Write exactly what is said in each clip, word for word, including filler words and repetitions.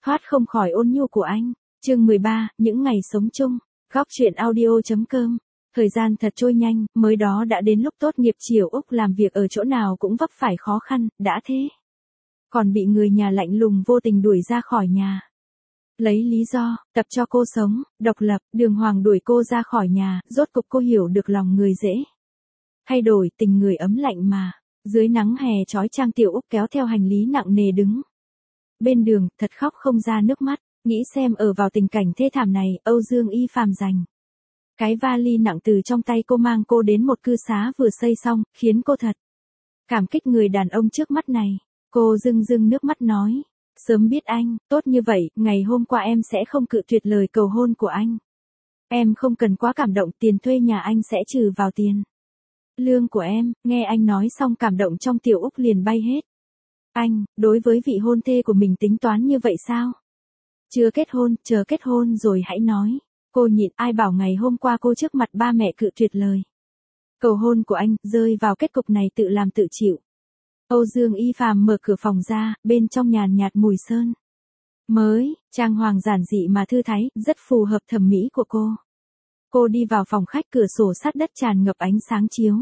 thoát không khỏi ôn nhu của anh. Chương mười ba, những ngày sống chung. Góc truyện audio.com. Thời gian thật trôi nhanh, mới đó đã đến lúc tốt nghiệp Triều Úc làm việc ở chỗ nào cũng vấp phải khó khăn, đã thế. Còn bị người nhà lạnh lùng vô tình đuổi ra khỏi nhà. Lấy lý do, tập cho cô sống, độc lập, đường hoàng đuổi cô ra khỏi nhà, rốt cục cô hiểu được lòng người dễ. Thay đổi tình người ấm lạnh mà. Dưới nắng hè chói chang Tiểu Úc kéo theo hành lý nặng nề đứng bên đường, thật khóc không ra nước mắt, nghĩ xem ở vào tình cảnh thê thảm này, Âu Dương Y Phàm dành cái vali nặng từ trong tay cô mang cô đến một cư xá vừa xây xong, khiến cô thật cảm kích người đàn ông trước mắt này. Cô rưng rưng nước mắt nói, sớm biết anh tốt như vậy, ngày hôm qua em sẽ không cự tuyệt lời cầu hôn của anh. Em không cần quá cảm động, tiền thuê nhà anh sẽ trừ vào tiền lương của em. Nghe anh nói xong cảm động trong Tiểu Úc liền bay hết. Anh, đối với vị hôn thê của mình tính toán như vậy sao? Chưa kết hôn, chờ kết hôn rồi hãy nói. Cô nhịn, ai bảo ngày hôm qua cô trước mặt ba mẹ cự tuyệt lời cầu hôn của anh, rơi vào kết cục này tự làm tự chịu. Âu Dương Y Phàm mở cửa phòng ra, bên trong nhàn nhạt mùi sơn mới, trang hoàng giản dị mà thư thái, rất phù hợp thẩm mỹ của cô. Cô đi vào phòng khách, cửa sổ sát đất tràn ngập ánh sáng chiếu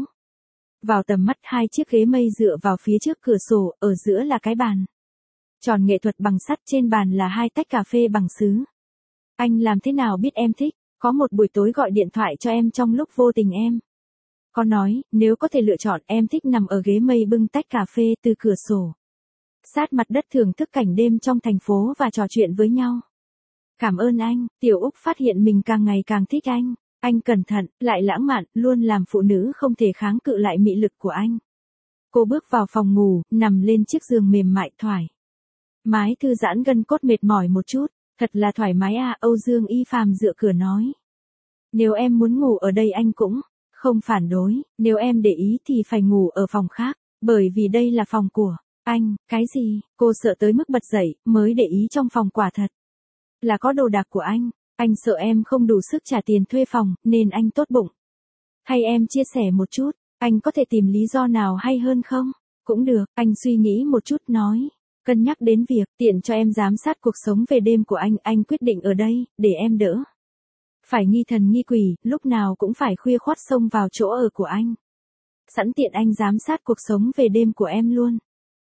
vào tầm mắt, hai chiếc ghế mây dựa vào phía trước cửa sổ, ở giữa là cái bàn tròn nghệ thuật bằng sắt, trên bàn là hai tách cà phê bằng sứ. Anh làm thế nào biết em thích? Có một buổi tối gọi điện thoại cho em trong lúc vô tình em có nói, nếu có thể lựa chọn em thích nằm ở ghế mây bưng tách cà phê từ cửa sổ sát mặt đất thưởng thức cảnh đêm trong thành phố và trò chuyện với nhau. Cảm ơn anh. Tiểu Úc phát hiện mình càng ngày càng thích anh. Anh cẩn thận, lại lãng mạn, luôn làm phụ nữ không thể kháng cự lại mị lực của anh. Cô bước vào phòng ngủ, nằm lên chiếc giường mềm mại thoải mái thư giãn, gân cốt mệt mỏi một chút. Thật là thoải mái à, Âu Dương Y Phàm dựa cửa nói. Nếu em muốn ngủ ở đây anh cũng không phản đối, nếu em để ý thì phải ngủ ở phòng khác, bởi vì đây là phòng của anh. Cái gì? Cô sợ tới mức bật dậy, mới để ý trong phòng quả thật là có đồ đạc của anh. Anh sợ em không đủ sức trả tiền thuê phòng, nên anh tốt bụng thay em chia sẻ một chút. Anh có thể tìm lý do nào hay hơn không? Cũng được, anh suy nghĩ một chút nói. Cân nhắc đến việc tiện cho em giám sát cuộc sống về đêm của anh, anh quyết định ở đây, để em đỡ phải nghi thần nghi quỷ, lúc nào cũng phải khuya khoắt xông vào chỗ ở của anh. Sẵn tiện anh giám sát cuộc sống về đêm của em luôn.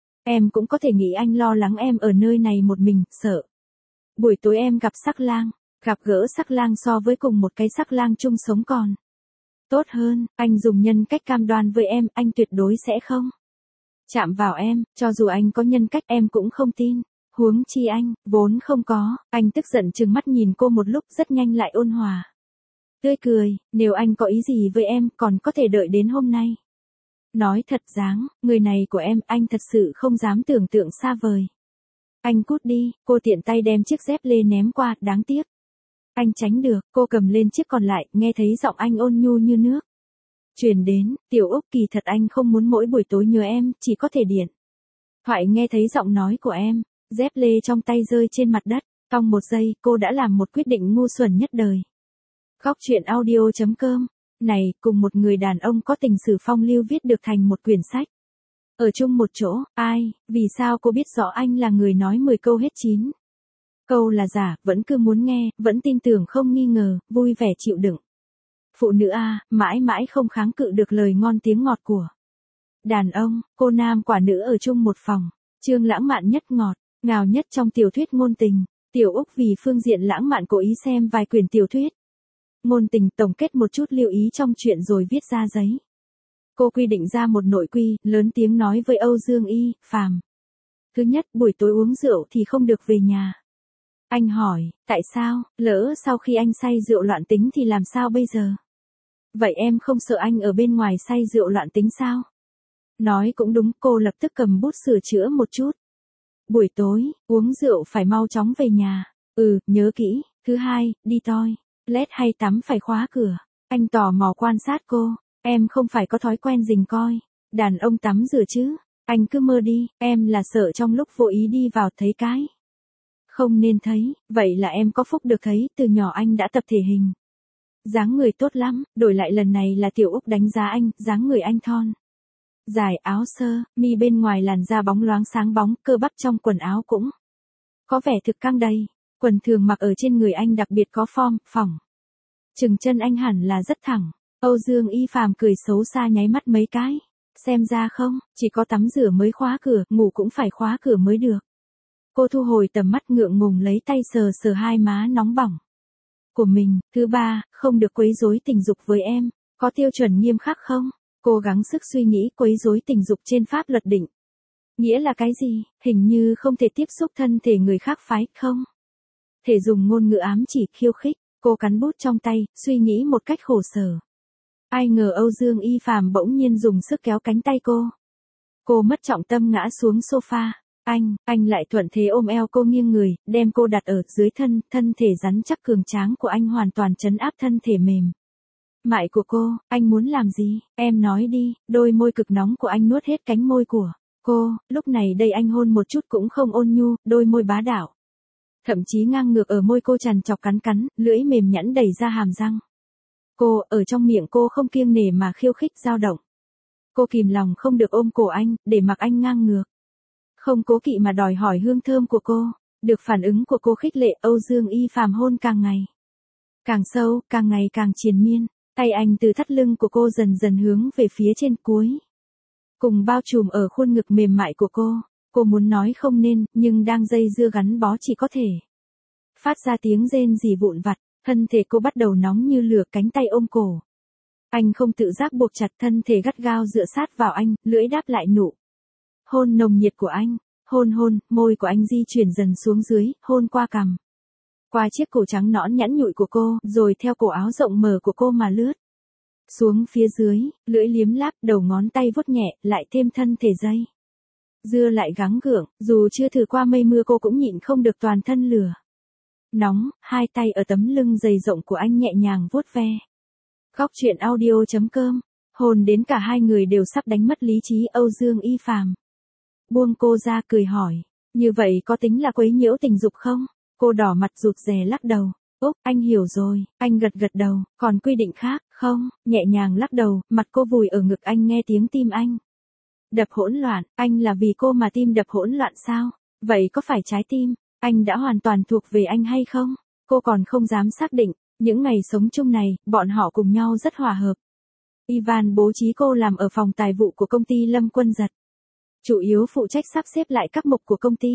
Em cũng có thể nghĩ anh lo lắng em ở nơi này một mình, sợ buổi tối em gặp sắc lang. Gặp gỡ sắc lang so với cùng một cái sắc lang chung sống còn tốt hơn. Anh dùng nhân cách cam đoan với em, anh tuyệt đối sẽ không chạm vào em, cho dù anh có nhân cách em cũng không tin. Huống chi anh, vốn không có. Anh tức giận trừng mắt nhìn cô một lúc, rất nhanh lại ôn hòa tươi cười, nếu anh có ý gì với em, còn có thể đợi đến hôm nay. Nói thật dáng, người này của em, anh thật sự không dám tưởng tượng xa vời. Anh cút đi. Cô tiện tay đem chiếc dép lê ném qua, đáng tiếc anh tránh được. Cô cầm lên chiếc còn lại, nghe thấy giọng anh ôn nhu như nước truyền đến. Tiểu Úc, kỳ thật anh không muốn mỗi buổi tối nhớ em, chỉ có thể điện thoại nghe thấy giọng nói của em. Dép lê trong tay rơi trên mặt đất. Trong một giây, cô đã làm một quyết định ngu xuẩn nhất đời. Góc truyện audio.com. Này, cùng một người đàn ông có tình sử phong lưu viết được thành một quyển sách. Ở chung một chỗ, ai, vì sao cô biết rõ anh là người nói mười câu hết chín câu là giả, vẫn cứ muốn nghe, vẫn tin tưởng không nghi ngờ, vui vẻ chịu đựng. Phụ nữ a, mãi mãi không kháng cự được lời ngon tiếng ngọt của đàn ông. Cô nam quả nữ ở chung một phòng. Chương lãng mạn nhất, ngọt ngào nhất trong tiểu thuyết ngôn tình. Tiểu Úc vì phương diện lãng mạn cố ý xem vài quyển tiểu thuyết ngôn tình, tổng kết một chút lưu ý trong chuyện rồi viết ra giấy. Cô quy định ra một nội quy, lớn tiếng nói với Âu Dương Y Phàm. Thứ nhất, buổi tối uống rượu thì không được về nhà. Anh hỏi, tại sao? Lỡ sau khi anh say rượu loạn tính thì làm sao bây giờ? Vậy em không sợ anh ở bên ngoài say rượu loạn tính sao? Nói cũng đúng, cô lập tức cầm bút sửa chữa một chút. Buổi tối, uống rượu phải mau chóng về nhà. Ừ, nhớ kỹ. Thứ hai, đi toi lét hay tắm phải khóa cửa. Anh tò mò quan sát cô. Em không phải có thói quen rình coi đàn ông tắm rửa chứ? Anh cứ mơ đi, em là sợ trong lúc vô ý đi vào thấy cái không nên thấy. Vậy là em có phúc được thấy, từ nhỏ anh đã tập thể hình. Dáng người tốt lắm, đổi lại lần này là Tiểu Úc đánh giá anh, dáng người anh thon dài, áo sơ mi bên ngoài làn da bóng loáng sáng bóng, cơ bắp trong quần áo cũng có vẻ thực căng đầy. Quần thường mặc ở trên người anh đặc biệt có form, phỏng. Chừng chân anh hẳn là rất thẳng. Âu Dương Y Phàm cười xấu xa nháy mắt mấy cái. Xem ra không, chỉ có tắm rửa mới khóa cửa, ngủ cũng phải khóa cửa mới được. Cô thu hồi tầm mắt ngượng ngùng lấy tay sờ sờ hai má nóng bỏng của mình. Thứ ba, không được quấy rối tình dục với em. Có tiêu chuẩn nghiêm khắc không? Cố gắng sức suy nghĩ quấy rối tình dục trên pháp luật định. Nghĩa là cái gì? Hình như không thể tiếp xúc thân thể người khác phái, không? Thể dùng ngôn ngữ ám chỉ khiêu khích. Cô cắn bút trong tay, suy nghĩ một cách khổ sở. Ai ngờ Âu Dương Y Phàm bỗng nhiên dùng sức kéo cánh tay cô. Cô mất trọng tâm ngã xuống sofa. Anh, anh lại thuận thế ôm eo cô nghiêng người, đem cô đặt ở dưới thân, thân thể rắn chắc cường tráng của anh hoàn toàn trấn áp thân thể mềm mại của cô. Anh muốn làm gì? Em nói đi. Đôi môi cực nóng của anh nuốt hết cánh môi của cô, lúc này đây anh hôn một chút cũng không ôn nhu, đôi môi bá đạo. Thậm chí ngang ngược ở môi cô trằn trọc cắn cắn, lưỡi mềm nhẵn đẩy ra hàm răng. Cô, ở trong miệng cô không kiêng nể mà khiêu khích dao động. Cô kìm lòng không được ôm cổ anh, để mặc anh ngang ngược. Không cố kỵ mà đòi hỏi hương thơm của cô. Được phản ứng của cô khích lệ, Âu Dương Y Phàm hôn càng ngày càng sâu, càng ngày càng triền miên. Tay anh từ thắt lưng của cô dần dần hướng về phía trên cuối. Cùng bao trùm ở khuôn ngực mềm mại của cô. Cô muốn nói không nên, nhưng đang dây dưa gắn bó chỉ có thể phát ra tiếng rên rỉ vụn vặt. Thân thể cô bắt đầu nóng như lửa, cánh tay ôm cổ. Anh không tự giác buộc chặt thân thể gắt gao dựa sát vào anh, lưỡi đáp lại nụ hôn nồng nhiệt của anh. Hôn hôn, môi của anh di chuyển dần xuống dưới, hôn qua cằm, qua chiếc cổ trắng nõn nhẵn nhụi của cô, rồi theo cổ áo rộng mở của cô mà lướt xuống phía dưới, lưỡi liếm láp, đầu ngón tay vuốt nhẹ, lại thêm thân thể dây dưa lại gắng gượng. Dù chưa thử qua mây mưa cô cũng nhịn không được toàn thân lửa nóng. Hai tay ở tấm lưng dày rộng của anh nhẹ nhàng vuốt ve. Góc truyện audio chấm com. Hồn đến cả hai người đều sắp đánh mất lý trí. Âu Dương Y Phàm buông cô ra cười hỏi, như vậy có tính là quấy nhiễu tình dục không? Cô đỏ mặt rụt rè lắc đầu. Úc, anh hiểu rồi. Anh gật gật đầu. Còn quy định khác không? Nhẹ nhàng lắc đầu, mặt cô vùi ở ngực anh, nghe tiếng tim anh đập hỗn loạn. Anh là vì cô mà tim đập hỗn loạn sao? Vậy có phải trái tim anh đã hoàn toàn thuộc về anh hay không? Cô còn không dám xác định. Những ngày sống chung này, bọn họ cùng nhau rất hòa hợp. Ivan bố trí cô làm ở phòng tài vụ của công ty Lâm Quân Giật. Chủ yếu phụ trách sắp xếp lại các mục của công ty.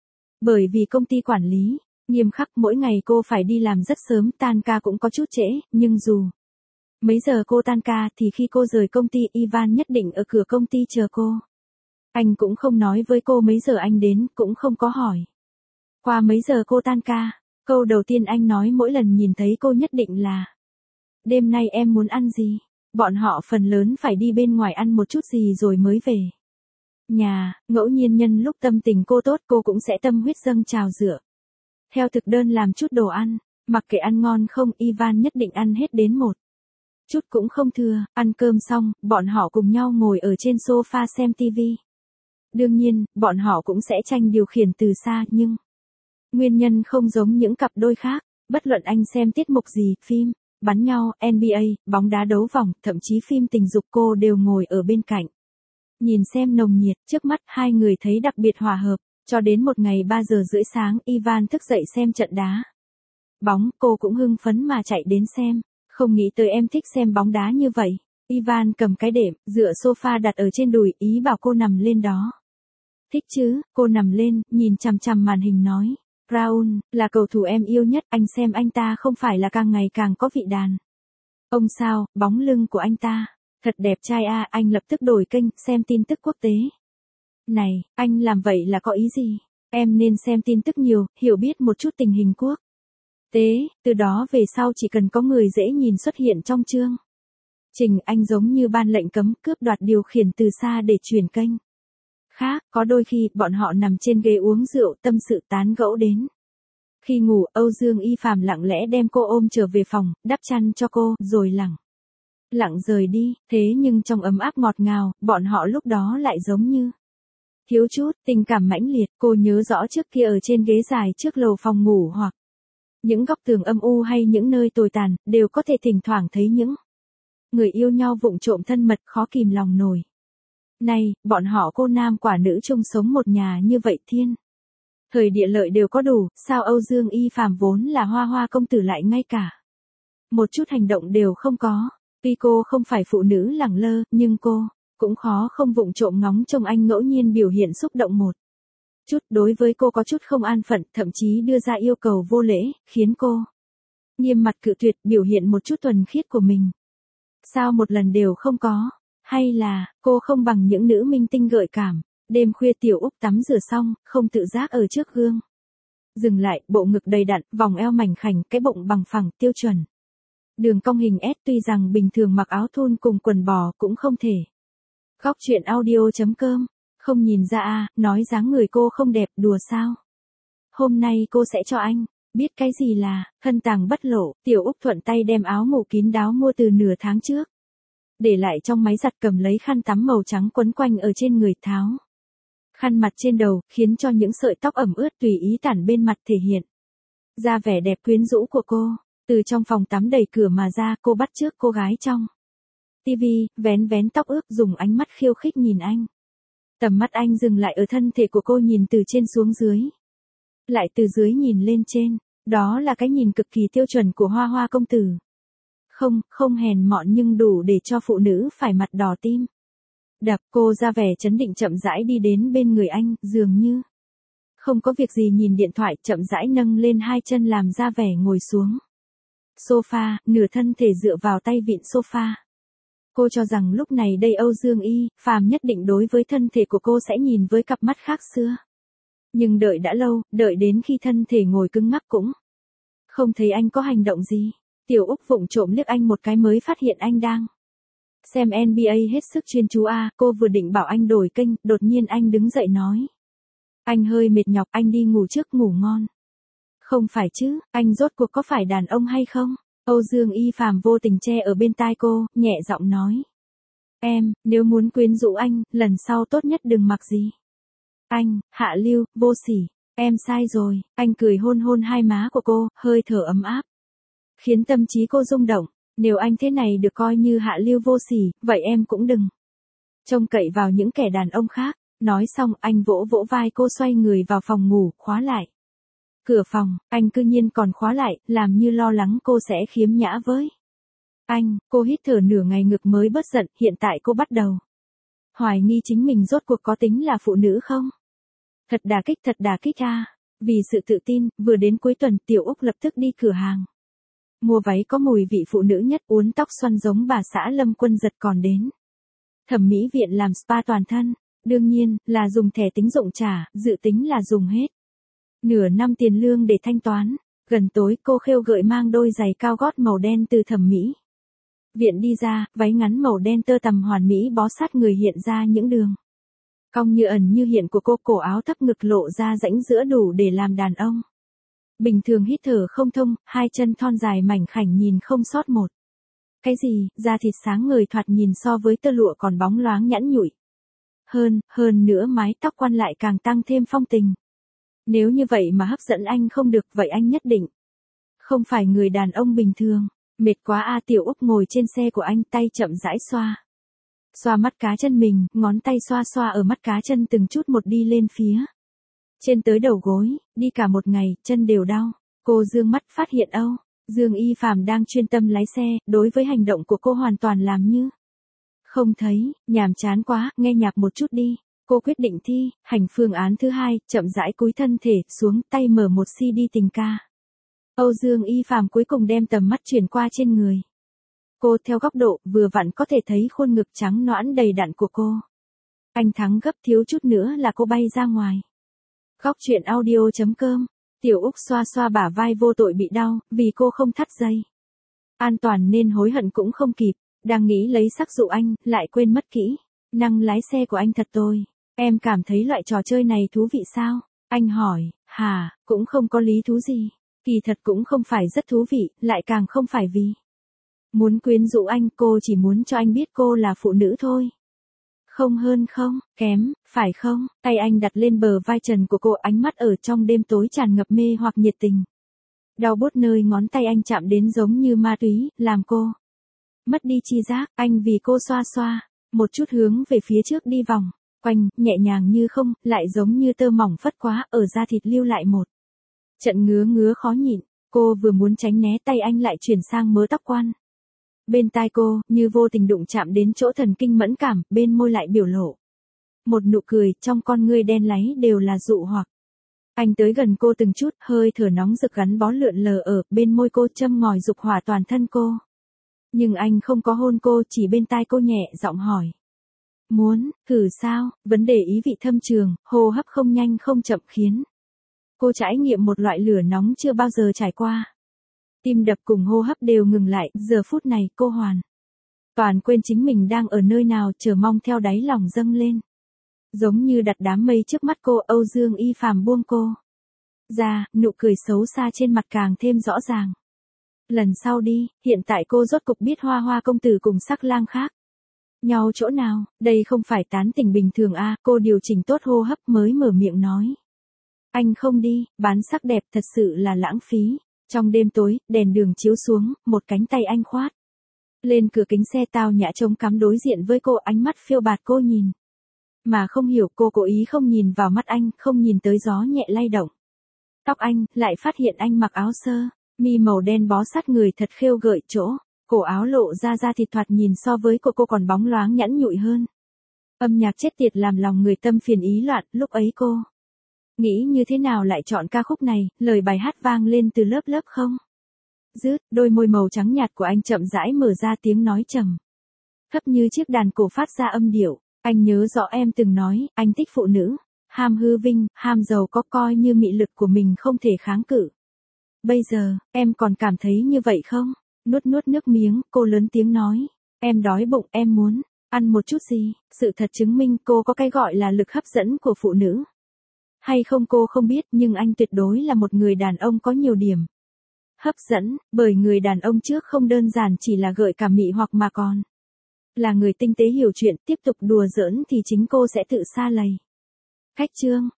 Bởi vì công ty quản lý nghiêm khắc, mỗi ngày cô phải đi làm rất sớm, tan ca cũng có chút trễ, nhưng dù mấy giờ cô tan ca thì khi cô rời công ty, Ivan nhất định ở cửa công ty chờ cô. Anh cũng không nói với cô mấy giờ anh đến, cũng không có hỏi qua mấy giờ cô tan ca. Câu đầu tiên anh nói mỗi lần nhìn thấy cô nhất định là: đêm nay em muốn ăn gì? Bọn họ phần lớn phải đi bên ngoài ăn một chút gì rồi mới về nhà. Ngẫu nhiên nhân lúc tâm tình cô tốt, cô cũng sẽ tâm huyết dâng trào dựa theo thực đơn làm chút đồ ăn. Mặc kệ ăn ngon không, Ivan nhất định ăn hết đến một chút cũng không thừa. Ăn cơm xong, bọn họ cùng nhau ngồi ở trên sofa xem tivi. Đương nhiên, bọn họ cũng sẽ tranh điều khiển từ xa, nhưng nguyên nhân không giống những cặp đôi khác. Bất luận anh xem tiết mục gì, phim bắn nhau, en bi ây, bóng đá đấu vòng, thậm chí phim tình dục, cô đều ngồi ở bên cạnh nhìn xem nồng nhiệt. Trước mắt hai người thấy đặc biệt hòa hợp. Cho đến một ngày ba giờ rưỡi sáng, Ivan thức dậy xem trận đá bóng, cô cũng hưng phấn mà chạy đến xem. Không nghĩ tới em thích xem bóng đá như vậy. Ivan cầm cái đệm, dựa sofa đặt ở trên đùi, ý bảo cô nằm lên đó. Thích chứ? Cô nằm lên, nhìn chằm chằm màn hình nói. Raul, là cầu thủ em yêu nhất, anh xem anh ta không phải là càng ngày càng có vị đàn ông sao? Bóng lưng của anh ta thật đẹp trai a. À, anh lập tức đổi kênh, xem tin tức quốc tế. Này, anh làm vậy là có ý gì? Em nên xem tin tức nhiều, hiểu biết một chút tình hình quốc tế, từ đó về sau chỉ cần có người dễ nhìn xuất hiện trong chương trình, anh giống như ban lệnh cấm, cướp đoạt điều khiển từ xa để chuyển kênh khác. Có đôi khi, bọn họ nằm trên ghế uống rượu, tâm sự tán gẫu đến khi ngủ. Âu Dương Y Phàm lặng lẽ đem cô ôm trở về phòng, đắp chăn cho cô, rồi lẳng lặng rời đi. Thế nhưng trong ấm áp ngọt ngào, bọn họ lúc đó lại giống như thiếu chút tình cảm mãnh liệt. Cô nhớ rõ trước kia ở trên ghế dài trước lầu phòng ngủ, hoặc những góc tường âm u, hay những nơi tồi tàn, đều có thể thỉnh thoảng thấy những người yêu nhau vụng trộm thân mật, khó kìm lòng nổi. Này, bọn họ cô nam quả nữ chung sống một nhà như vậy, thiên Thời địa lợi đều có đủ, sao Âu Dương Y Phàm vốn là hoa hoa công tử lại ngay cả một chút hành động đều không có. Tuy cô không phải phụ nữ lẳng lơ, nhưng cô cũng khó không vụng trộm ngóng trông anh ngẫu nhiên biểu hiện xúc động một chút. Đối với cô có chút không an phận, thậm chí đưa ra yêu cầu vô lễ, khiến cô nghiêm mặt cự tuyệt, biểu hiện một chút thuần khiết của mình. Sao một lần đều không có? Hay là cô không bằng những nữ minh tinh gợi cảm? Đêm khuya Tiểu Úc tắm rửa xong, không tự giác ở trước gương dừng lại, bộ ngực đầy đặn, vòng eo mảnh khảnh, cái bụng bằng phẳng, tiêu chuẩn. Đường cong hình S, tuy rằng bình thường mặc áo thun cùng quần bò cũng không thể. Góc truyện audio.com, không nhìn ra à, nói dáng người cô không đẹp, đùa sao? Hôm nay cô sẽ cho anh biết cái gì là thân tàng bất lộ. Tiểu Úc thuận tay đem áo ngủ kín đáo mua từ nửa tháng trước để lại trong máy giặt, cầm lấy khăn tắm màu trắng quấn quanh ở trên người, tháo khăn mặt trên đầu, khiến cho những sợi tóc ẩm ướt tùy ý tản bên mặt, thể hiện ra vẻ đẹp quyến rũ của cô. Từ trong phòng tắm đẩy cửa mà ra, cô bắt chước cô gái trong tivi, vén vén tóc ướt, dùng ánh mắt khiêu khích nhìn anh. Tầm mắt anh dừng lại ở thân thể của cô, nhìn từ trên xuống dưới, lại từ dưới nhìn lên trên. Đó là cái nhìn cực kỳ tiêu chuẩn của hoa hoa công tử. Không, không hèn mọn nhưng đủ để cho phụ nữ phải mặt đỏ tim đập. Cô ra vẻ trấn định chậm rãi đi đến bên người anh, dường như không có việc gì nhìn điện thoại, chậm rãi nâng lên hai chân làm ra vẻ ngồi xuống sofa, nửa thân thể dựa vào tay vịn sofa. Cô cho rằng lúc này đây Âu Dương Y Phàm nhất định đối với thân thể của cô sẽ nhìn với cặp mắt khác xưa. Nhưng đợi đã lâu, đợi đến khi thân thể ngồi cứng ngắc cũng không thấy anh có hành động gì. Tiểu Úc vụng trộm liếc anh một cái mới phát hiện anh đang xem en bi ây hết sức chuyên chú. À, cô vừa định bảo anh đổi kênh, đột nhiên anh đứng dậy nói. Anh hơi mệt nhọc, anh đi ngủ trước, ngủ ngon. Không phải chứ, anh rốt cuộc có phải đàn ông hay không? Âu Dương Y Phàm vô tình che ở bên tai cô, nhẹ giọng nói. Em, nếu muốn quyến rũ anh, lần sau tốt nhất đừng mặc gì. Anh, hạ lưu, vô sỉ, em sai rồi. Anh cười hôn hôn hai má của cô, hơi thở ấm áp, khiến tâm trí cô rung động. Nếu anh thế này được coi như hạ lưu vô sỉ, vậy em cũng đừng trông cậy vào những kẻ đàn ông khác. Nói xong, anh vỗ vỗ vai cô, xoay người vào phòng ngủ, khóa lại cửa phòng. Anh cư nhiên còn khóa lại, làm như lo lắng cô sẽ khiếm nhã với anh. Cô hít thở nửa ngày, ngực mới bớt giận. Hiện tại cô bắt đầu hoài nghi chính mình rốt cuộc có tính là phụ nữ không. Thật đả kích, thật đả kích à. Vì sự tự tin, vừa đến cuối tuần, Tiểu Úc lập tức đi cửa hàng mua váy có mùi vị phụ nữ nhất, uốn tóc xoăn giống bà xã Lâm Quân Giật, còn đến thẩm mỹ viện làm spa toàn thân. Đương nhiên là dùng thẻ tín dụng trả, dự tính là dùng hết nửa năm tiền lương để thanh toán. Gần tối, cô khêu gợi mang đôi giày cao gót màu đen từ thẩm mỹ viện đi ra, váy ngắn màu đen tơ tằm hoàn mỹ bó sát người, hiện ra những đường cong như ẩn như hiện của cô. Cổ áo thấp, ngực lộ ra rãnh giữa, đủ để làm đàn ông bình thường hít thở không thông. Hai chân thon dài mảnh khảnh, nhìn không sót một cái gì, da thịt sáng ngời, thoạt nhìn so với tơ lụa còn bóng loáng nhẵn nhụi hơn. Hơn nữa mái tóc quăn lại càng tăng thêm phong tình. Nếu như vậy mà hấp dẫn anh không được, vậy anh nhất định không phải người đàn ông bình thường. Mệt quá à. Tiểu Úc ngồi trên xe của anh, tay chậm rãi xoa xoa mắt cá chân mình, ngón tay xoa xoa ở mắt cá chân từng chút một đi lên phía trên tới đầu gối. Đi cả một ngày, chân đều đau. Cô dương mắt phát hiện Âu Dương Y Phàm đang chuyên tâm lái xe, đối với hành động của cô hoàn toàn làm như không thấy. Nhàm chán quá, nghe nhạc một chút đi. Cô quyết định thi hành phương án thứ hai, chậm rãi cúi thân thể xuống, tay mở một xê đê tình ca. Âu Dương Y Phàm cuối cùng đem tầm mắt chuyển qua trên người cô, theo góc độ vừa vặn có thể thấy khuôn ngực trắng nõn đầy đặn của cô. Anh thắng gấp, thiếu chút nữa là cô bay ra ngoài. Góc truyện audio.com. Tiểu Úc xoa xoa bả vai vô tội bị đau, vì cô không thắt dây an toàn nên hối hận cũng không kịp. Đang nghĩ lấy sắc dụ anh, lại quên mất kỹ năng lái xe của anh thật tồi. Em cảm thấy loại trò chơi này thú vị sao? Anh hỏi. Hà, cũng không có lý thú gì. Kỳ thật cũng không phải rất thú vị, lại càng không phải vì muốn quyến rũ anh. Cô chỉ muốn cho anh biết cô là phụ nữ thôi. Không hơn không kém, phải không? Tay anh đặt lên bờ vai trần của cô, ánh mắt ở trong đêm tối tràn ngập mê hoặc nhiệt tình. Đau buốt nơi ngón tay anh chạm đến giống như ma túy, làm cô mất đi chi giác. Anh vì cô xoa xoa một chút hướng về phía trước đi vòng quanh, nhẹ nhàng như không, lại giống như tơ mỏng phất quá, ở da thịt lưu lại một trận ngứa ngứa khó nhịn. Cô vừa muốn tránh né, tay anh lại chuyển sang mớ tóc quan. Bên tai cô, như vô tình đụng chạm đến chỗ thần kinh mẫn cảm, bên môi lại biểu lộ một nụ cười, trong con ngươi đen láy đều là dụ hoặc. Anh tới gần cô từng chút, hơi thở nóng rực gắn bó lượn lờ ở bên môi cô, châm ngòi dục hỏa toàn thân cô. Nhưng anh không có hôn cô, chỉ bên tai cô nhẹ giọng hỏi. Muốn, thử sao? Vấn đề ý vị thâm trường, hô hấp không nhanh không chậm khiến cô trải nghiệm một loại lửa nóng chưa bao giờ trải qua. Tim đập cùng hô hấp đều ngừng lại, giờ phút này cô hoàn toàn quên chính mình đang ở nơi nào, chờ mong theo đáy lòng dâng lên. Giống như đặt đám mây trước mắt cô, Âu Dương Y Phàm buông cô ra, nụ cười xấu xa trên mặt càng thêm rõ ràng. Lần sau đi, hiện tại cô rốt cục biết Hoa Hoa công tử cùng Sắc Lang khác nhau chỗ nào, đây không phải tán tỉnh bình thường a. Cô điều chỉnh tốt hô hấp mới mở miệng nói. Anh không đi, bán sắc đẹp thật sự là lãng phí. Trong đêm tối, đèn đường chiếu xuống, một cánh tay anh khoát lên cửa kính xe, tao nhã trông cắm đối diện với cô, ánh mắt phiêu bạt cô nhìn. Mà không hiểu cô cố ý không nhìn vào mắt anh, không nhìn tới gió nhẹ lay động tóc anh, lại phát hiện anh mặc áo sơ mi màu đen bó sát người thật khêu gợi chỗ. Cổ áo lộ ra da thịt thoạt nhìn so với cô cô còn bóng loáng nhẵn nhụi hơn. Âm nhạc chết tiệt làm lòng người tâm phiền ý loạn, lúc ấy cô nghĩ như thế nào lại chọn ca khúc này, lời bài hát vang lên từ lớp lớp không dứt, đôi môi màu trắng nhạt của anh chậm rãi mở ra, tiếng nói trầm thấp như chiếc đàn cổ phát ra âm điệu. Anh nhớ rõ em từng nói, anh thích phụ nữ ham hư vinh, ham giàu có, coi như mị lực của mình không thể kháng cự. Bây giờ, em còn cảm thấy như vậy không? Nuốt nuốt nước miếng, cô lớn tiếng nói. Em đói bụng, em muốn ăn một chút gì? Sự thật chứng minh cô có cái gọi là lực hấp dẫn của phụ nữ. Hay không cô không biết, nhưng anh tuyệt đối là một người đàn ông có nhiều điểm hấp dẫn, bởi người đàn ông trước không đơn giản chỉ là gợi cảm mị hoặc mà còn là người tinh tế hiểu chuyện. Tiếp tục đùa giỡn thì chính cô sẽ tự sa lầy. Khách trương,